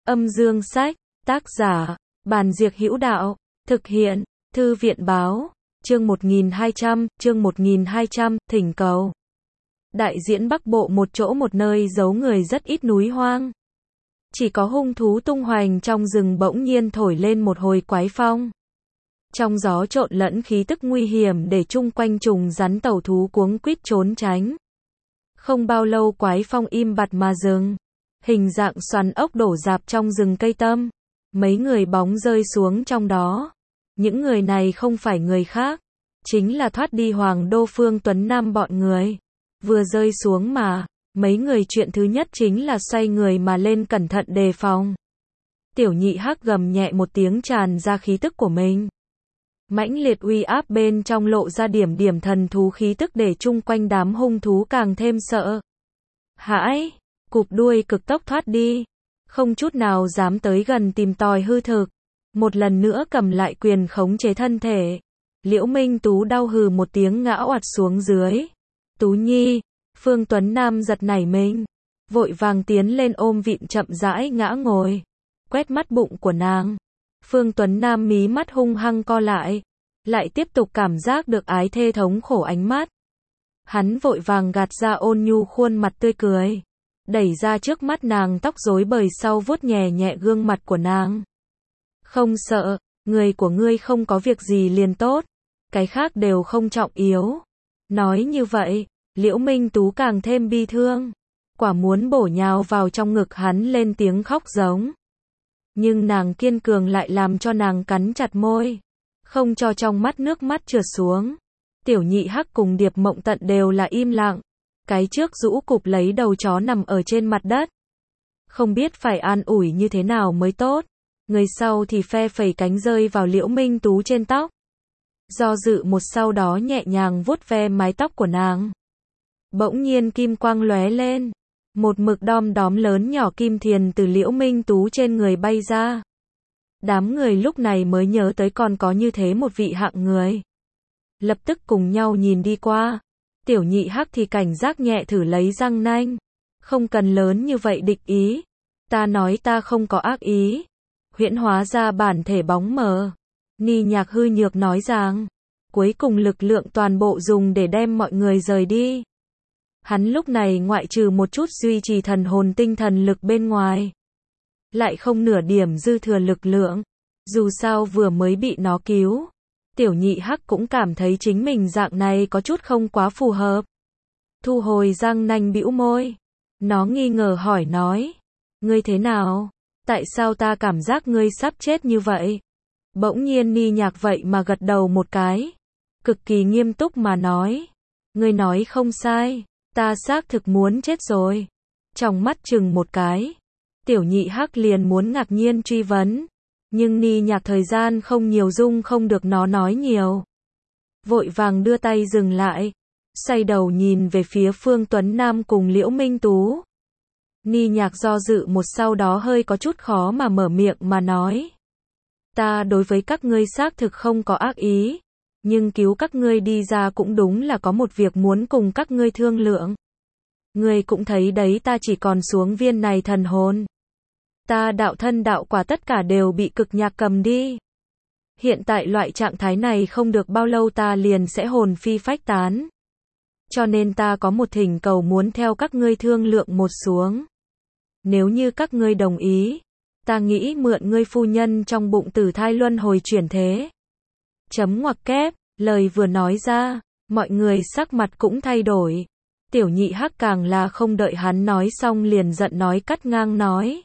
Âm dương sách, tác giả, Bàn Diệc Hữu Đạo, thực hiện, Thư viện báo, chương 1200, thỉnh cầu. Đại diễn Bắc Bộ một chỗ một nơi giấu người rất ít núi hoang. Chỉ có hung thú tung hoành trong rừng bỗng nhiên thổi lên một hồi quái phong. Trong gió trộn lẫn khí tức nguy hiểm để chung quanh trùng rắn tẩu thú cuống quýt trốn tránh. Không bao lâu quái phong im bặt mà dừng. Hình dạng xoắn ốc đổ rạp trong rừng cây tăm. Mấy người bóng rơi xuống trong đó. Những người này không phải người khác. Chính là thoát đi Hoàng Đô Phương Tuấn Nam bọn người. Vừa rơi xuống mà, mấy người chuyện thứ nhất chính là xoay người mà lên cẩn thận đề phòng. Tiểu nhị hắc gầm nhẹ một tiếng tràn ra khí tức của mình. Mãnh liệt uy áp bên trong lộ ra điểm điểm thần thú khí tức để chung quanh đám hung thú càng thêm sợ hãi, cụp đuôi cực tốc thoát đi, không chút nào dám tới gần tìm tòi hư thực. Một lần nữa cầm lại quyền khống chế thân thể. Liễu Minh Tú đau hừ một tiếng ngã oặt xuống dưới. Tú Nhi, Phương Tuấn Nam giật nảy mình, vội vàng tiến lên ôm vịn chậm rãi ngã ngồi, quét mắt bụng của nàng. Phương Tuấn Nam mí mắt hung hăng co lại tiếp tục cảm giác được ái thê thống khổ ánh mắt. Hắn vội vàng gạt ra ôn nhu khuôn mặt tươi cười, đẩy ra trước mắt nàng tóc rối bời sau vuốt nhẹ nhẹ gương mặt của nàng. Không sợ, người của ngươi không có việc gì liền tốt, cái khác đều không trọng yếu. Nói như vậy, Liễu Minh Tú càng thêm bi thương, quả muốn bổ nhào vào trong ngực hắn lên tiếng khóc giống. Nhưng nàng kiên cường lại làm cho nàng cắn chặt môi, không cho trong mắt nước mắt trượt xuống. Tiểu nhị hắc cùng Điệp Mộng Tận đều là im lặng, cái trước rũ cụp lấy đầu chó nằm ở trên mặt đất. Không biết phải an ủi như thế nào mới tốt, người sau thì phe phẩy cánh rơi vào Liễu Minh Tú trên tóc. Do dự một sau đó nhẹ nhàng vuốt ve mái tóc của nàng. Bỗng nhiên kim quang lóe lên, một mực đom đóm lớn nhỏ kim thiền từ Liễu Minh Tú trên người bay ra. Đám người lúc này mới nhớ tới còn có như thế một vị hạng người. Lập tức cùng nhau nhìn đi qua. Tiểu nhị hắc thì cảnh giác nhẹ thử lấy răng nanh. Không cần lớn như vậy địch ý. Ta nói ta không có ác ý. Huyễn hóa ra bản thể bóng mờ. Ni Nhạc hư nhược nói rằng, cuối cùng lực lượng toàn bộ dùng để đem mọi người rời đi. Hắn lúc này ngoại trừ một chút duy trì thần hồn tinh thần lực bên ngoài, lại không nửa điểm dư thừa lực lượng. Dù sao vừa mới bị nó cứu, tiểu nhị hắc cũng cảm thấy chính mình dạng này có chút không quá phù hợp. Thu hồi răng nanh bĩu môi, nó nghi ngờ hỏi nói, ngươi thế nào? Tại sao ta cảm giác ngươi sắp chết như vậy? Bỗng nhiên Ni Nhạc vậy mà gật đầu một cái, cực kỳ nghiêm túc mà nói, ngươi nói không sai, ta xác thực muốn chết rồi. Trong mắt chừng một cái, tiểu nhị hắc liền muốn ngạc nhiên truy vấn, nhưng Ni Nhạc thời gian không nhiều dung không được nó nói nhiều. Vội vàng đưa tay dừng lại, xoay đầu nhìn về phía Phương Tuấn Nam cùng Liễu Minh Tú. Ni Nhạc do dự một sau đó hơi có chút khó mà mở miệng mà nói, ta đối với các ngươi xác thực không có ác ý, nhưng cứu các ngươi đi ra cũng đúng là có một việc muốn cùng các ngươi thương lượng. Ngươi cũng thấy đấy, ta chỉ còn xuống viên này thần hồn. Ta đạo thân đạo quả tất cả đều bị cực nhạc cầm đi. Hiện tại loại trạng thái này không được bao lâu ta liền sẽ hồn phi phách tán. Cho nên ta có một thỉnh cầu muốn theo các ngươi thương lượng một xuống. Nếu như các ngươi đồng ý, ta nghĩ mượn ngươi phu nhân trong bụng tử thai luân hồi chuyển thế. Chấm ngoặc kép, lời vừa nói ra, mọi người sắc mặt cũng thay đổi. Tiểu nhị hắc càng là không đợi hắn nói xong liền giận nói cắt ngang nói.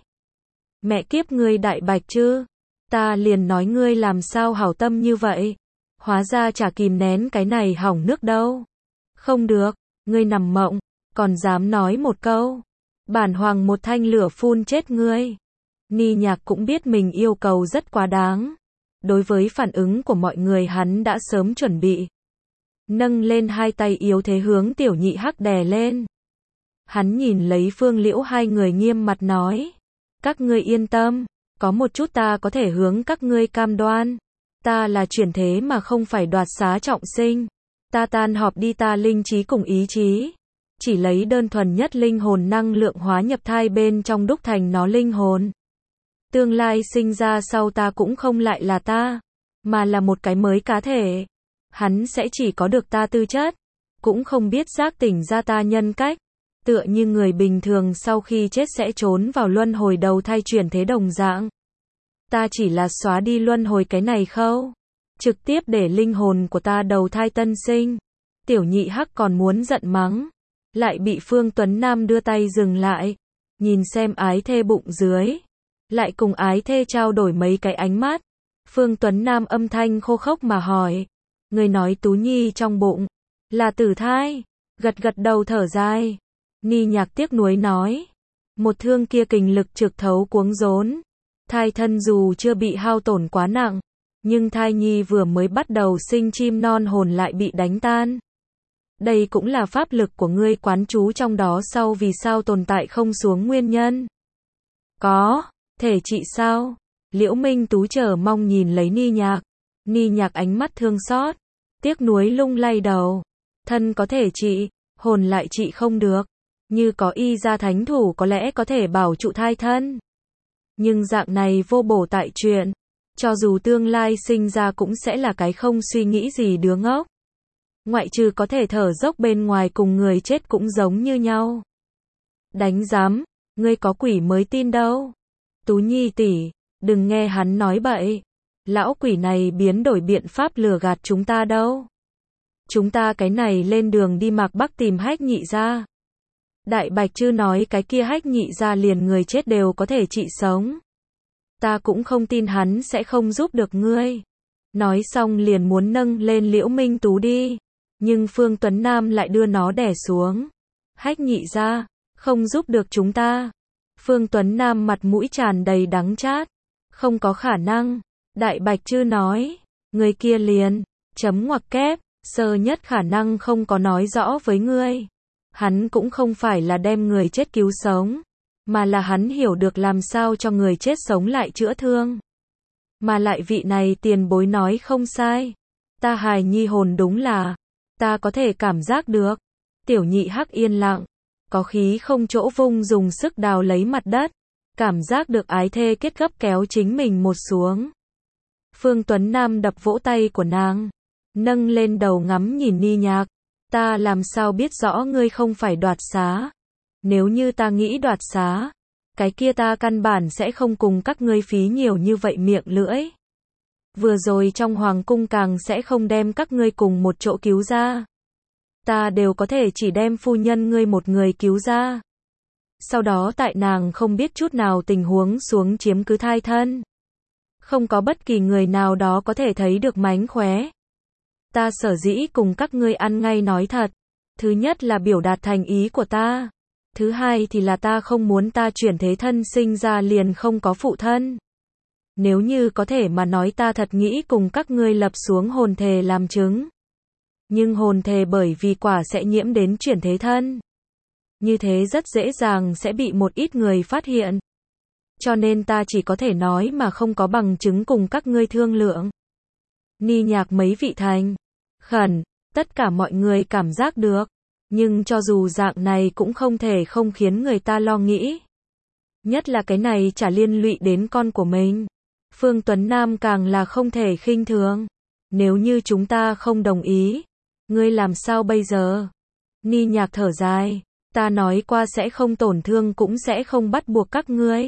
Mẹ kiếp ngươi đại bạch chứ, ta liền nói ngươi làm sao hảo tâm như vậy. Hóa ra chả kìm nén cái này hỏng nước đâu. Không được, ngươi nằm mộng, còn dám nói một câu. Bản hoàng một thanh lửa phun chết ngươi. Ni Nhạc cũng biết mình yêu cầu rất quá đáng. Đối với phản ứng của mọi người hắn đã sớm chuẩn bị. Nâng lên hai tay yếu thế hướng tiểu nhị hắc đè lên. Hắn nhìn lấy Phương Liễu hai người nghiêm mặt nói. Các ngươi yên tâm, có một chút ta có thể hướng các ngươi cam đoan. Ta là chuyển thế mà không phải đoạt xá trọng sinh. Ta tan họp đi, ta linh trí cùng ý chí. Chỉ lấy đơn thuần nhất linh hồn năng lượng hóa nhập thai bên trong đúc thành nó linh hồn. Tương lai sinh ra sau ta cũng không lại là ta, mà là một cái mới cá thể. Hắn sẽ chỉ có được ta tư chất, cũng không biết giác tỉnh ra ta nhân cách. Tựa như người bình thường sau khi chết sẽ trốn vào luân hồi đầu thai chuyển thế đồng dạng. Ta chỉ là xóa đi luân hồi cái này khâu, trực tiếp để linh hồn của ta đầu thai tân sinh. Tiểu nhị hắc còn muốn giận mắng, lại bị Phương Tuấn Nam đưa tay dừng lại, nhìn xem ái thê bụng dưới, lại cùng ái thê trao đổi mấy cái ánh mắt. Phương Tuấn Nam âm thanh khô khốc mà hỏi, người nói Tú Nhi trong bụng là tử thai? Gật gật đầu thở dài. Ni Nhạc tiếc nuối nói, một thương kia kình lực trực thấu cuống rốn, thai thân dù chưa bị hao tổn quá nặng, nhưng thai nhi vừa mới bắt đầu sinh chim non hồn lại bị đánh tan. Đây cũng là pháp lực của ngươi quán trú trong đó sau vì sao tồn tại không xuống nguyên nhân. Có thể trị sao? Liễu Minh Tú chờ mong nhìn lấy Ni Nhạc. Ni Nhạc ánh mắt thương xót, tiếc nuối lung lay đầu. Thân có thể trị, hồn lại trị không được. Như có y gia thánh thủ có lẽ có thể bảo trụ thai thân. Nhưng dạng này vô bổ tại chuyện, cho dù tương lai sinh ra cũng sẽ là cái không suy nghĩ gì đứa ngốc. Ngoại trừ có thể thở dốc bên ngoài cùng người chết cũng giống như nhau. Đánh giám, ngươi có quỷ mới tin đâu. Tú Nhi tỷ, đừng nghe hắn nói bậy. Lão quỷ này biến đổi biện pháp lừa gạt chúng ta đâu. Chúng ta cái này lên đường đi Mạc Bắc tìm Hách Nhị gia. Đại Bạch Chư nói cái kia Hách Nhị gia liền người chết đều có thể trị sống. Ta cũng không tin hắn sẽ không giúp được ngươi. Nói xong liền muốn nâng lên Liễu Minh Tú đi, nhưng Phương Tuấn Nam lại đưa nó đè xuống. Hách Nhị gia không giúp được chúng ta. Phương Tuấn Nam mặt mũi tràn đầy đắng chát. Không có khả năng. Đại Bạch Chư nói, người kia liền chấm ngoặc kép, sơ nhất khả năng không có nói rõ với ngươi. Hắn cũng không phải là đem người chết cứu sống, mà là hắn hiểu được làm sao cho người chết sống lại chữa thương. Mà lại vị này tiền bối nói không sai. Ta hài nhi hồn đúng là, ta có thể cảm giác được. Tiểu nhị hắc yên lặng, có khí không chỗ vung dùng sức đào lấy mặt đất, cảm giác được ái thê kết gấp kéo chính mình một xuống. Phương Tuấn Nam đập vỗ tay của nàng, nâng lên đầu ngắm nhìn Ni Nhạc. Ta làm sao biết rõ ngươi không phải đoạt xá? Nếu như ta nghĩ đoạt xá, cái kia ta căn bản sẽ không cùng các ngươi phí nhiều như vậy miệng lưỡi. Vừa rồi trong hoàng cung càng sẽ không đem các ngươi cùng một chỗ cứu ra. Ta đều có thể chỉ đem phu nhân ngươi một người cứu ra. Sau đó tại nàng không biết chút nào tình huống xuống chiếm cứ thai thân. Không có bất kỳ người nào đó có thể thấy được mánh khóe. Ta sở dĩ cùng các ngươi ăn ngay nói thật. Thứ nhất là biểu đạt thành ý của ta. Thứ hai thì là ta không muốn ta chuyển thế thân sinh ra liền không có phụ thân. Nếu như có thể mà nói ta thật nghĩ cùng các ngươi lập xuống hồn thề làm chứng. Nhưng hồn thề bởi vì quả sẽ nhiễm đến chuyển thế thân. Như thế rất dễ dàng sẽ bị một ít người phát hiện. Cho nên ta chỉ có thể nói mà không có bằng chứng cùng các ngươi thương lượng. Ni Nhạc mấy vị thành khẩn, tất cả mọi người cảm giác được. Nhưng cho dù dạng này cũng không thể không khiến người ta lo nghĩ. Nhất là cái này chả liên lụy đến con của mình. Phương Tuấn Nam càng là không thể khinh thường. Nếu như chúng ta không đồng ý, ngươi làm sao bây giờ? Ni Nhạc thở dài, ta nói qua sẽ không tổn thương cũng sẽ không bắt buộc các ngươi.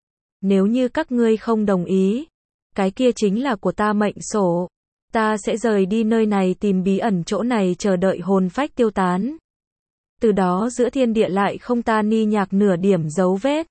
Nếu như các ngươi không đồng ý, cái kia chính là của ta mệnh sổ. Ta sẽ rời đi nơi này tìm bí ẩn chỗ này chờ đợi hồn phách tiêu tán. Từ đó giữa thiên địa lại không ta Ni Nhạc nửa điểm dấu vết.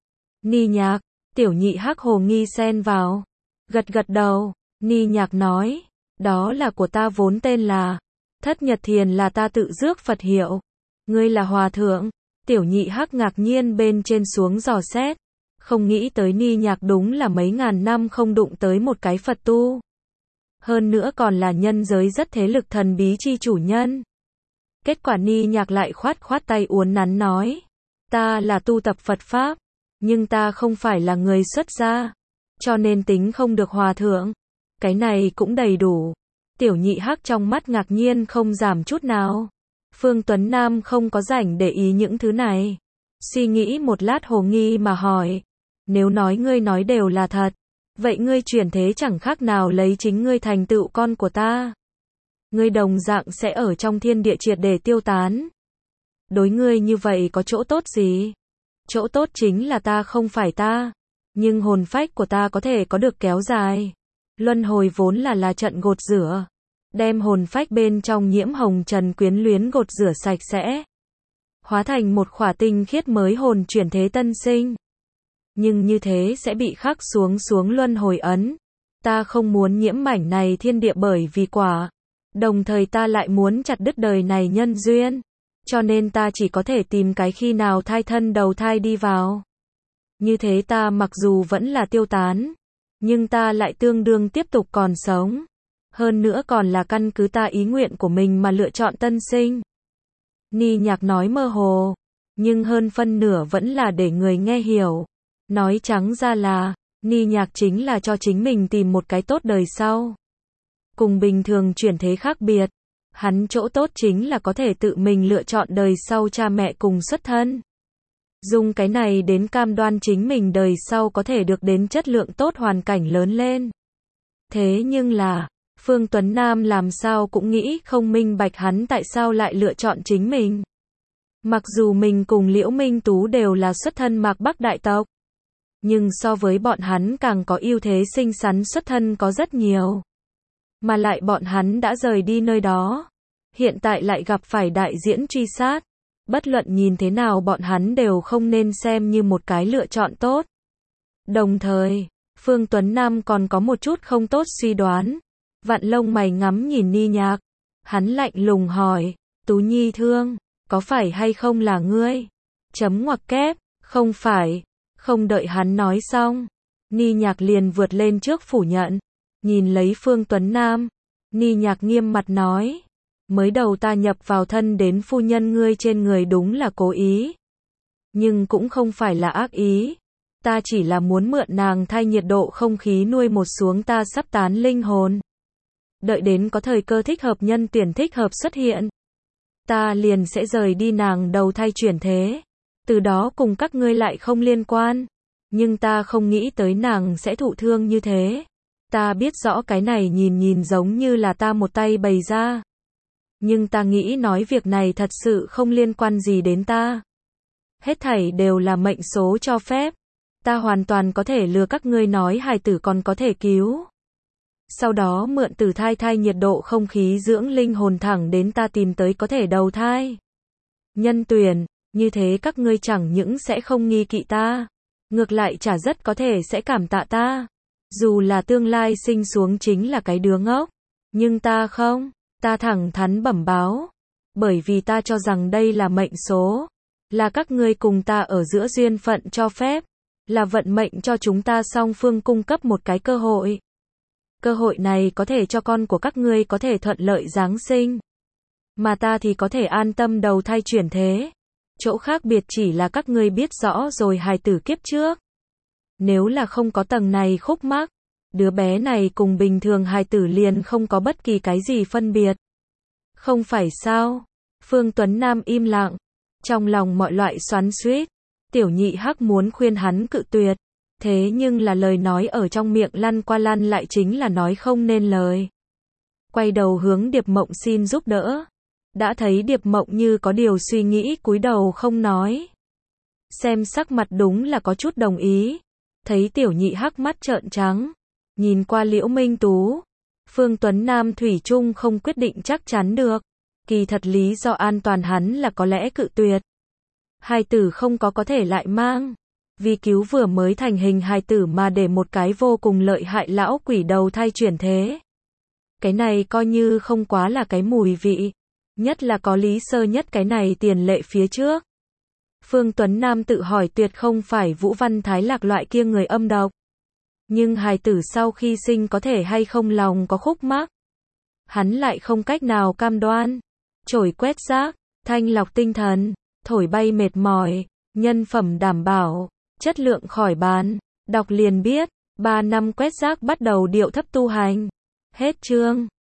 Ni Nhạc, tiểu nhị hắc hồ nghi xen vào. Gật gật đầu, Ni Nhạc nói, đó là của ta vốn tên là Thất Nhật Thiền là ta tự rước Phật hiệu. Ngươi là hòa thượng. Tiểu nhị hắc ngạc nhiên bên trên xuống dò xét. Không nghĩ tới Ni Nhạc đúng là mấy ngàn năm không đụng tới một cái Phật tu. Hơn nữa còn là nhân giới rất thế lực thần bí chi chủ nhân. Kết quả Ni Nhạc lại khoát khoát tay uốn nắn nói. Ta là tu tập Phật Pháp, nhưng ta không phải là người xuất gia, cho nên tính không được hòa thượng. Cái này cũng đầy đủ. Tiểu nhị hắc trong mắt ngạc nhiên không giảm chút nào. Phương Tuấn Nam không có rảnh để ý những thứ này. Suy nghĩ một lát hồ nghi mà hỏi. Nếu nói ngươi nói đều là thật, vậy ngươi chuyển thế chẳng khác nào lấy chính ngươi thành tựu con của ta. Ngươi đồng dạng sẽ ở trong thiên địa triệt để tiêu tán. Đối ngươi như vậy có chỗ tốt gì? Chỗ tốt chính là ta không phải ta, nhưng hồn phách của ta có thể có được kéo dài. Luân hồi vốn là trận gột rửa, đem hồn phách bên trong nhiễm hồng trần quyến luyến gột rửa sạch sẽ, hóa thành một khỏa tinh khiết mới hồn chuyển thế tân sinh. Nhưng như thế sẽ bị khắc xuống luân hồi ấn. Ta không muốn nhiễm mảnh này thiên địa bởi vì quả. Đồng thời ta lại muốn chặt đứt đời này nhân duyên. Cho nên ta chỉ có thể tìm cái khi nào thai thân đầu thai đi vào. Như thế ta mặc dù vẫn là tiêu tán, nhưng ta lại tương đương tiếp tục còn sống. Hơn nữa còn là căn cứ ta ý nguyện của mình mà lựa chọn tân sinh. Ni Nhạc nói mơ hồ, nhưng hơn phân nửa vẫn là để người nghe hiểu. Nói trắng ra là, Ni Nhạc chính là cho chính mình tìm một cái tốt đời sau. Cùng bình thường chuyển thế khác biệt, hắn chỗ tốt chính là có thể tự mình lựa chọn đời sau cha mẹ cùng xuất thân. Dùng cái này đến cam đoan chính mình đời sau có thể được đến chất lượng tốt hoàn cảnh lớn lên. Thế nhưng là, Phương Tuấn Nam làm sao cũng nghĩ không minh bạch hắn tại sao lại lựa chọn chính mình. Mặc dù mình cùng Liễu Minh Tú đều là xuất thân Mạc Bắc đại tộc, nhưng so với bọn hắn càng có ưu thế xinh xắn xuất thân có rất nhiều. Mà lại bọn hắn đã rời đi nơi đó, hiện tại lại gặp phải đại diễn truy sát. Bất luận nhìn thế nào bọn hắn đều không nên xem như một cái lựa chọn tốt. Đồng thời, Phương Tuấn Nam còn có một chút không tốt suy đoán. Vạn lông mày ngắm nhìn Ni Nhạc. Hắn lạnh lùng hỏi, Tú Nhi thương, có phải hay không là ngươi? Chấm ngoặc kép, không phải. Không đợi hắn nói xong, Ni Nhạc liền vượt lên trước phủ nhận. Nhìn lấy Phương Tuấn Nam, Ni Nhạc nghiêm mặt nói, mới đầu ta nhập vào thân đến phu nhân ngươi trên người đúng là cố ý. Nhưng cũng không phải là ác ý. Ta chỉ là muốn mượn nàng thay nhiệt độ không khí nuôi một xuống ta sắp tán linh hồn. Đợi đến có thời cơ thích hợp nhân tuyển thích hợp xuất hiện, ta liền sẽ rời đi nàng đầu thai chuyển thế. Từ đó cùng các ngươi lại không liên quan. Nhưng ta không nghĩ tới nàng sẽ thụ thương như thế. Ta biết rõ cái này nhìn giống như là ta một tay bày ra. Nhưng ta nghĩ nói việc này thật sự không liên quan gì đến ta. Hết thảy đều là mệnh số cho phép. Ta hoàn toàn có thể lừa các ngươi nói hài tử còn có thể cứu. Sau đó mượn tử thai nhiệt độ không khí dưỡng linh hồn thẳng đến ta tìm tới có thể đầu thai. Nhân tuyển, như thế các ngươi chẳng những sẽ không nghi kỵ ta, ngược lại chả rất có thể sẽ cảm tạ ta. Dù là tương lai sinh xuống chính là cái đứa ngốc, nhưng ta không, ta thẳng thắn bẩm báo, bởi vì ta cho rằng đây là mệnh số, là các ngươi cùng ta ở giữa duyên phận cho phép, là vận mệnh cho chúng ta song phương cung cấp một cái cơ hội. Cơ hội này có thể cho con của các ngươi có thể thuận lợi giáng sinh, mà ta thì có thể an tâm đầu thai chuyển thế. Chỗ khác biệt chỉ là các ngươi biết rõ rồi hài tử kiếp trước. Nếu là không có tầng này khúc mắc, đứa bé này cùng bình thường hài tử liền không có bất kỳ cái gì phân biệt. Không phải sao? Phương Tuấn Nam im lặng, trong lòng mọi loại xoắn xuýt. Tiểu Nhị Hắc muốn khuyên hắn cự tuyệt, thế nhưng là lời nói ở trong miệng lăn qua lăn lại chính là nói không nên lời. Quay đầu hướng Điệp Mộng xin giúp đỡ. Đã thấy Điệp Mộng như có điều suy nghĩ cúi đầu không nói. Xem sắc mặt đúng là có chút đồng ý. Thấy Tiểu Nhị Hắc mắt trợn trắng, nhìn qua Liễu Minh Tú, Phương Tuấn Nam thủy chung không quyết định chắc chắn được. Kỳ thật lý do an toàn hắn là có lẽ cự tuyệt. Hài tử không có thể lại mang. Vì cứu vừa mới thành hình hài tử mà để một cái vô cùng lợi hại lão quỷ đầu thai chuyển thế. Cái này coi như không quá là cái mùi vị. Nhất là có Lý Sơ Nhất cái này tiền lệ phía trước. Phương Tuấn Nam tự hỏi tuyệt không phải Vũ Văn Thái Lạc loại kia người âm độc. Nhưng hài tử sau khi sinh có thể hay không lòng có khúc mắc. Hắn lại không cách nào cam đoan. Chổi quét rác, thanh lọc tinh thần, thổi bay mệt mỏi, nhân phẩm đảm bảo, chất lượng khỏi bàn. Đọc liền biết, 3 năm quét rác bắt đầu điệu thấp tu hành. Hết chương.